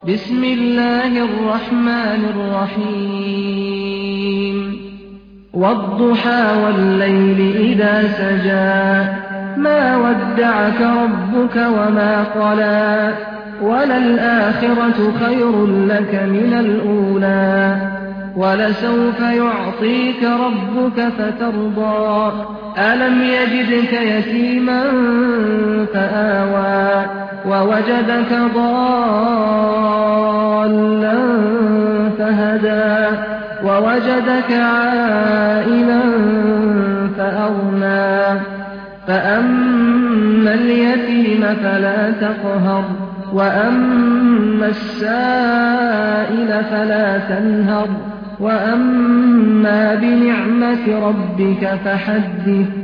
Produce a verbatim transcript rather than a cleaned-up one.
بسم الله الرحمن الرحيم والضحى والليل إذا سجى ما ودعك ربك وما قلى وللآخرة خير لك من الأولى ولسوف يعطيك ربك فترضى ألم يجدك يتيما فآوى ووجدك ضالا فهدى ووجدك عائلا فأغنى فأما اليتيم فلا تقهر وأما السائل فلا تنهر وأما بنعمة ربك فحدث